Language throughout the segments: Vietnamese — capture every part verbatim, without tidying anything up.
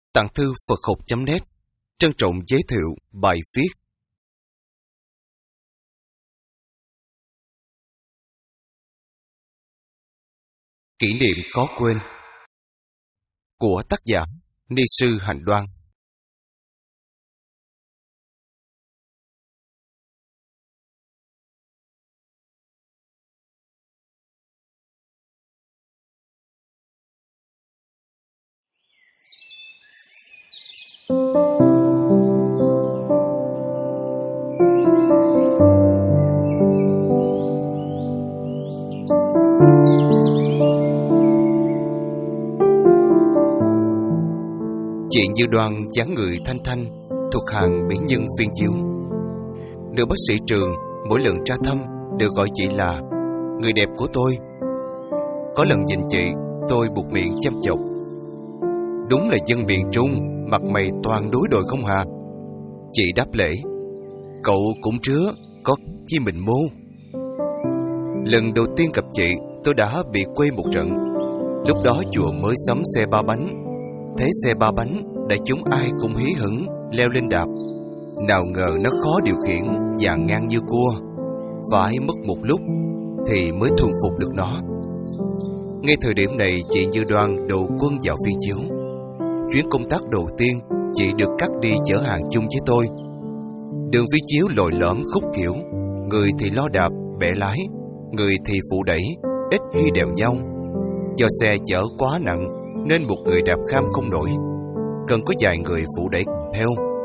Tặng thư Phật học chấm net trân trọng giới thiệu bài viết Kỷ niệm khó quên của tác giả Ni sư Hạnh Đoan. Chị Như Đoan dáng người thanh thanh, thuộc hàng mỹ nhân viên chiếu. Nữ bác sĩ Trường mỗi lần ra thăm đều gọi chị là người đẹp của tôi. Có lần nhìn chị, tôi buột miệng chăm chọc: đúng là dân miền Trung, mặt mày toàn đối đồi không hà. Chị đáp lễ: cậu cũng rứa, có chi mình mô. Lần đầu tiên gặp chị, tôi đã bị quê một trận. Lúc đó chùa mới sắm xe ba bánh. Thấy xe ba bánh, đại chúng ai cũng hí hửng leo lên đạp. Nào ngờ nó khó điều khiển, dàn ngang như cua. Phải mất một lúc thì mới thuần phục được nó. Ngay thời điểm này, chị Như Đoan đầu quân vào Viên Chiếu. Chuyến công tác đầu tiên, chị được cắt đi chở hàng chung với tôi. Đường Viên Chiếu lồi lõm khúc kiểu, người thì lo đạp, bẻ lái, người thì phụ đẩy, ít khi đèo nhau. Do xe chở quá nặng nên một người đạp kham không nổi, cần có vài người phụ đẩy theo.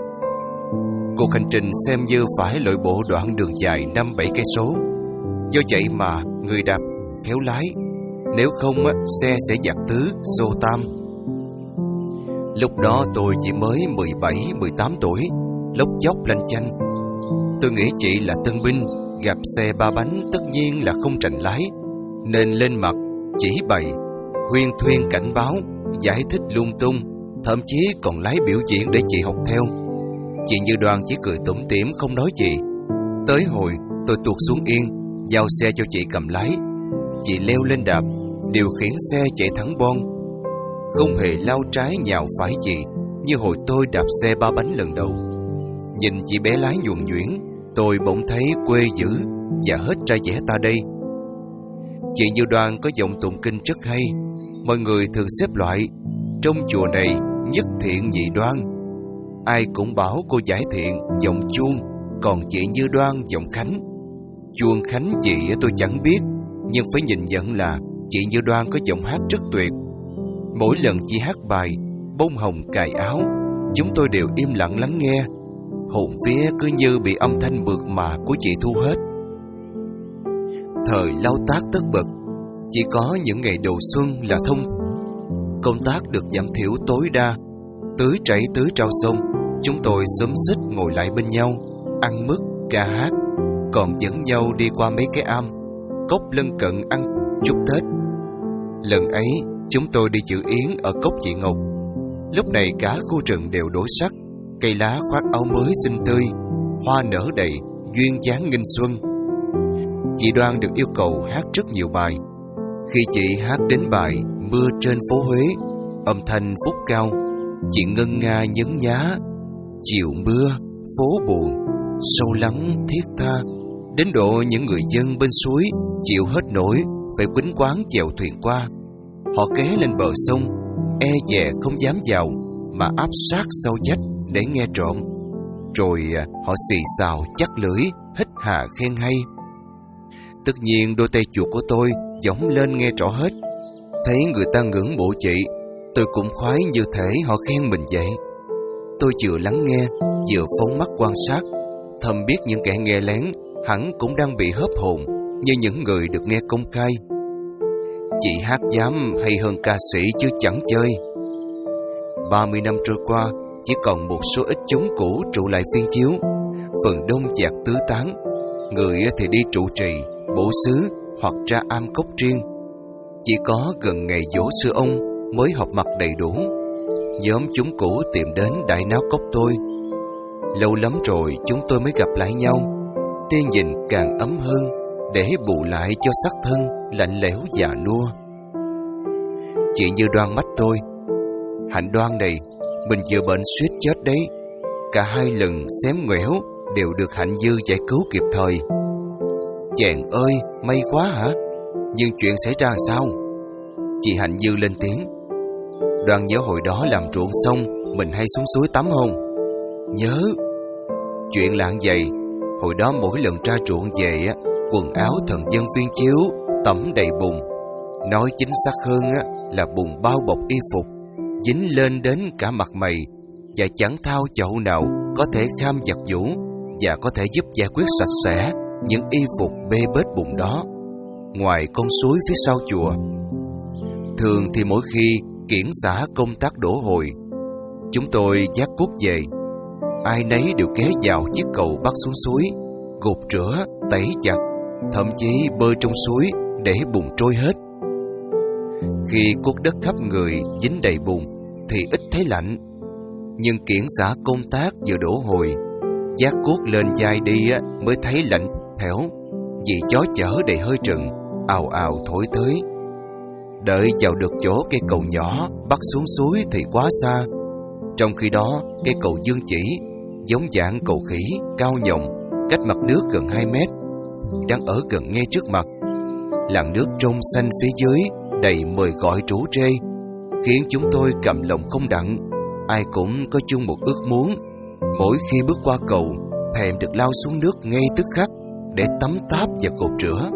Cuộc hành trình xem như phải lội bộ đoạn đường dài năm bảy cây số. Do vậy mà người đạp khéo lái, nếu không xe sẽ dạt tứ xô tam. Lúc đó tôi chỉ mới mười bảy mười tám tuổi, lốc dốc lanh chanh. Tôi nghĩ chị là tân binh, gặp xe ba bánh tất nhiên là không trành lái, nên lên mặt chỉ bày, huyên thuyên cảnh báo, giải thích lung tung, thậm chí còn lái biểu diễn để chị học theo. Chị Như Đoan chỉ cười tủm tỉm không nói gì. Tới hồi tôi tuột xuống yên, giao xe cho chị cầm lái. Chị leo lên đạp, điều khiển xe chạy thẳng bon, không hề lao trái nhào phải chị như hồi tôi đạp xe ba bánh lần đầu. Nhìn chị bé lái nhuần nhuyễn, tôi bỗng thấy quê dữ và hết trai vẻ ta đây. Chị Như Đoan có giọng tụng kinh rất hay. Mọi người thường xếp loại: trong chùa này nhất thiện nhị đoan. Ai cũng bảo cô giải thiện giọng chuông, còn chị Như Đoan giọng khánh. Chuông khánh gì tôi chẳng biết, nhưng phải nhìn nhận là chị Như Đoan có giọng hát rất tuyệt. Mỗi lần chị hát bài Bông hồng cài áo, chúng tôi đều im lặng lắng nghe. Hồn vía cứ như bị âm thanh mượt mà của chị thu hết. Thời lao tác tất bật, chỉ có những ngày đầu xuân là thông. Công tác được giảm thiểu tối đa. Tưới chảy tưới trao sông, chúng tôi xúm xít ngồi lại bên nhau, ăn mứt, ca hát, còn dẫn nhau đi qua mấy cái am, cốc lân cận ăn chúc Tết. Lần ấy, chúng tôi đi dự yến ở cốc chị Ngọc. Lúc này cả khu rừng đều đổi sắc, cây lá khoác áo mới xinh tươi, hoa nở đầy, duyên dáng nghinh xuân. Chị Đoan được yêu cầu hát rất nhiều bài. Khi chị hát đến bài Mưa trên phố Huế, âm thanh phúc cao, chị ngân nga nhấn nhá: chiều mưa, phố buồn, sâu lắng thiết tha, đến độ những người dân bên suối chịu hết nổi, phải quýnh quáng chèo thuyền qua. Họ ghé lên bờ sông, e dè không dám vào, mà áp sát sau vách để nghe trộm. Rồi họ xì xào chắc lưỡi, hít hà khen hay. Tất nhiên đôi tay chuột của tôi giỏng lên nghe rõ hết. Thấy người ta ngưỡng mộ chị, tôi cũng khoái như thể họ khen mình vậy. Tôi vừa lắng nghe, vừa phóng mắt quan sát, thầm biết những kẻ nghe lén hẳn cũng đang bị hớp hồn như những người được nghe công khai. Chị hát dám hay hơn ca sĩ chứ chẳng chơi. Ba mươi năm trôi qua, chỉ còn một số ít chúng cũ trụ lại Viên Chiếu. Phần đông dạt tứ tán, người thì đi trụ trì, bổ xứ hoặc ra am cốc riêng. Chỉ có gần ngày giỗ sư ông mới họp mặt đầy đủ. Nhóm chúng cũ tìm đến đại náo cốc tôi. Lâu lắm rồi chúng tôi mới gặp lại nhau. Tia nhìn càng ấm hơn, để bù lại cho sắc thân lạnh lẽo già nua. Chị Như Đoan mắt tôi: Hạnh Đoan này, mình vừa bệnh suýt chết đấy. Cả hai lần xém ngoẻo đều được Hạnh Dư giải cứu kịp thời. Chàng ơi, may quá hả? Nhưng chuyện xảy ra làm sao? Chị Hạnh Dư lên tiếng. Đoan nhớ hồi đó làm ruộng xong mình hay xuống suối tắm không? Nhớ. Chuyện là vậy. Hồi đó mỗi lần ra ruộng về, quần áo thần dân viên chiếu tẩm đầy bùn. Nói chính xác hơn là bùn bao bọc y phục, dính lên đến cả mặt mày, và chẳng thao chậu nào có thể kham giặt giũ và có thể giúp giải quyết sạch sẽ những y phục bê bết bùn đó, ngoài con suối phía sau chùa. Thường thì mỗi khi kiển xã công tác đổ hồi, chúng tôi vác cuốc về, ai nấy đều ghé vào chiếc cầu bắt xuống suối, gột rửa, tẩy giặt, thậm chí bơi trong suối để bùn trôi hết. Khi cuốc đất khắp người dính đầy bùn thì ít thấy lạnh, nhưng kiển xã công tác vừa đổ hồi, vác cuốc lên vai đi mới thấy lạnh thẻo, vì gió chở đầy hơi trần ào ào thổi tới. Đợi vào được chỗ cây cầu nhỏ bắt xuống suối thì quá xa. Trong khi đó, cây cầu Dương Chỉ giống dạng cầu khỉ cao nhồng, cách mặt nước gần hai mét, đang ở gần ngay trước mặt. Làn nước trong xanh phía dưới đầy mời gọi rủ rê, khiến chúng tôi cầm lòng không đặng. Ai cũng có chung một ước muốn, mỗi khi bước qua cầu, thèm được lao xuống nước ngay tức khắc để tắm táp và cột rửa.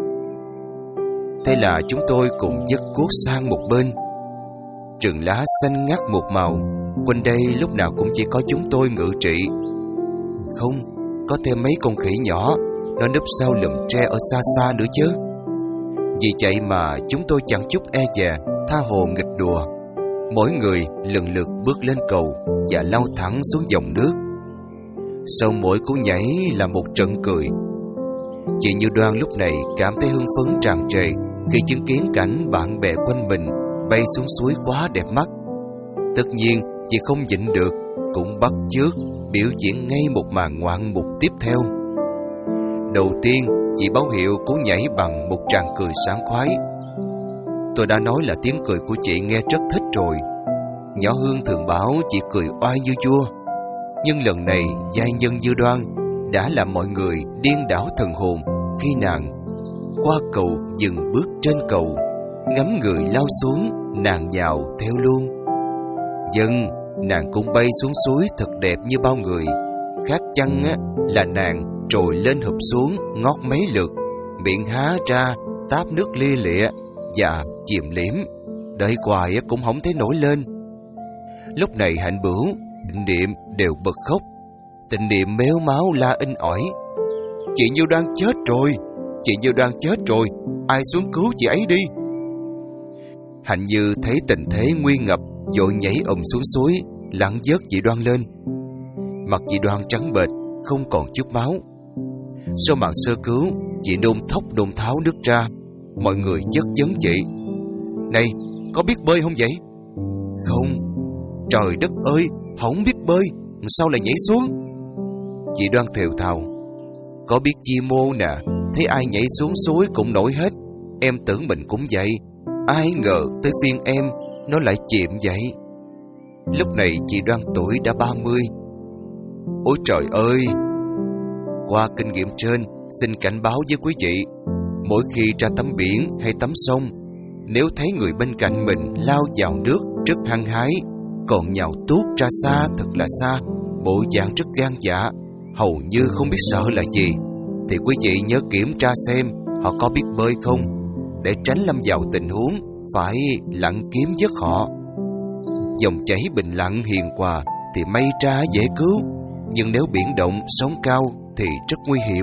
Thế là chúng tôi cùng dứt cuốc sang một bên. Rừng lá xanh ngắt một màu, quanh đây lúc nào cũng chỉ có chúng tôi ngự trị. Không, có thêm mấy con khỉ nhỏ, nó núp sau lùm tre ở xa xa nữa chứ. Vì vậy mà chúng tôi chẳng chút e dè, tha hồ nghịch đùa. Mỗi người lần lượt bước lên cầu và lao thẳng xuống dòng nước. Sau mỗi cú nhảy là một trận cười. Chị Như Đoan lúc này cảm thấy hưng phấn tràn trề khi chứng kiến cảnh bạn bè quanh mình bay xuống suối quá đẹp mắt. Tất nhiên chị không nhịn được, cũng bắt chước biểu diễn ngay một màn ngoạn mục tiếp theo. Đầu tiên, chị báo hiệu cú nhảy bằng một tràng cười sảng khoái. Tôi đã nói là tiếng cười của chị nghe rất thích rồi. Nhỏ Hương thường bảo chị cười oai như vua, nhưng lần này giai nhân Như Đoan đã làm mọi người điên đảo thần hồn khi nàng qua cầu dừng bước trên cầu, ngắm người lao xuống, nàng nhào theo luôn. Dân, nàng cũng bay xuống suối thật đẹp như bao người. Khác chăng á, là nàng trồi lên hụp xuống ngót mấy lượt, miệng há ra táp nước lia lịa và chìm liễm, đợi hoài cũng không thấy nổi lên. Lúc này Hạnh Bửu, Tịnh Niệm đều bật khóc. Tịnh Niệm méo máu la inh ỏi: Chị Như Đoan chết rồi, chị Như Đoan chết rồi, ai xuống cứu chị ấy đi. Hạnh Như thấy tình thế nguy ngập, vội nhảy ầm xuống suối, lặn vớt chị Đoan lên. Mặt chị Đoan trắng bệch, không còn chút máu. Sau màn sơ cứu, chị nôn thốc nôn tháo nước ra. Mọi người chất vấn chị: Này, có biết bơi không vậy? Không. Trời đất ơi, không biết bơi, sao lại nhảy xuống? Chị Đoan thều thào: Có biết chi mô nè, thấy ai nhảy xuống suối cũng nổi hết. Em tưởng mình cũng vậy, ai ngờ tới phiên em, nó lại chìm vậy. Lúc này chị Đoan tuổi đã ba mươi. Ôi trời ơi! Qua kinh nghiệm trên, xin cảnh báo với quý vị, mỗi khi ra tắm biển hay tắm sông, nếu thấy người bên cạnh mình lao vào nước rất hăng hái, còn nhào tuốt ra xa thật là xa, bộ dạng rất gan dạ, hầu như không biết sợ là gì, thì quý vị nhớ kiểm tra xem họ có biết bơi không, để tránh lâm vào tình huống phải lặn kiếm vớt họ. Dòng chảy bình lặng hiền hòa thì may ra dễ cứu, nhưng nếu biển động sóng cao thì rất nguy hiểm.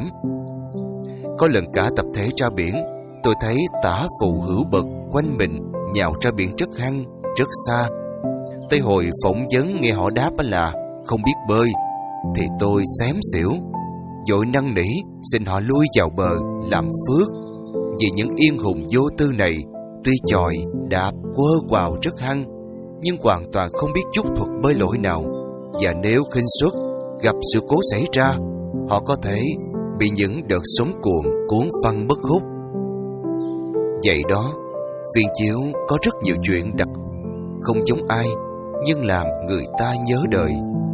Có lần cả tập thể ra biển, tôi thấy tả phù hữu bậc quanh mình nhào ra biển rất hăng, rất xa. Tới hồi phỏng vấn nghe họ đáp là không biết bơi, thì tôi xém xỉu, vội năn nỉ xin họ lui vào bờ làm phước. Vì những yên hùng vô tư này tuy chòi, đạp, quơ quào rất hăng, nhưng hoàn toàn không biết chút thuật bơi lội nào, và nếu khinh suất gặp sự cố xảy ra, họ có thể bị những đợt sóng cuồn cuốn phăng bất hút. Vậy đó, Viên Chiếu có rất nhiều chuyện đặc không giống ai, nhưng làm người ta nhớ đời.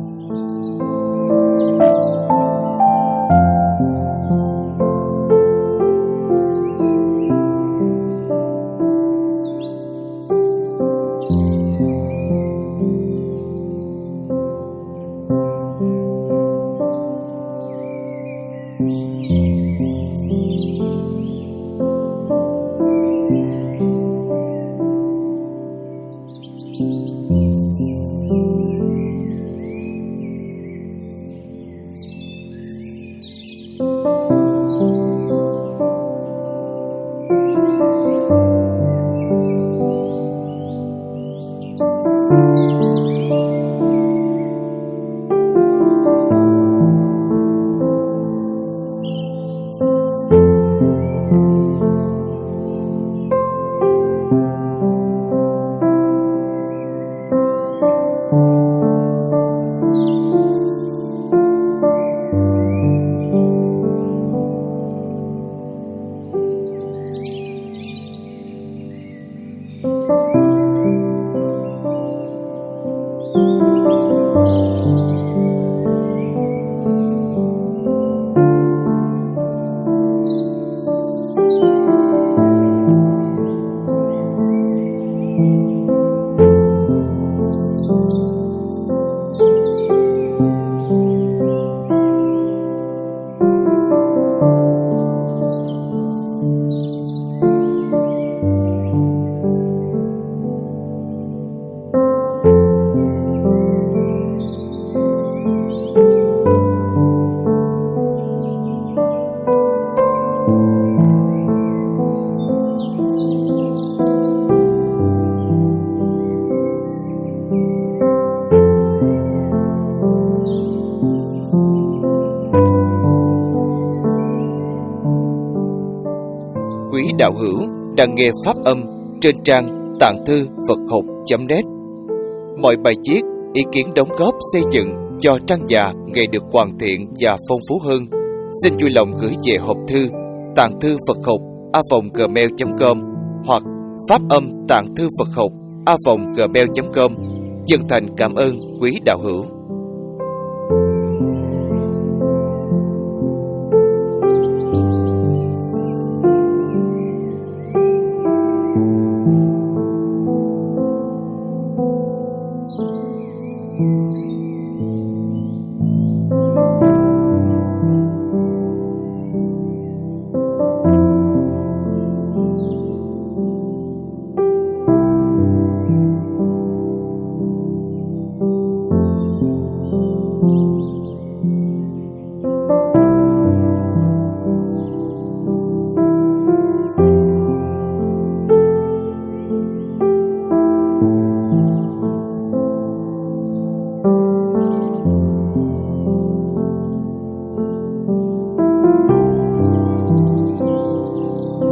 Quý đạo hữu đang nghe pháp âm trên trang tạng thư Phật học chấm net. Mọi bài viết, ý kiến đóng góp xây dựng cho trang già ngày được hoàn thiện và phong phú hơn, xin vui lòng gửi về hộp thư tạng thư Phật học a vòng gmail chấm com hoặc pháp âm tạng thư Phật học a vòng gmail chấm com. Chân thành cảm ơn quý đạo hữu.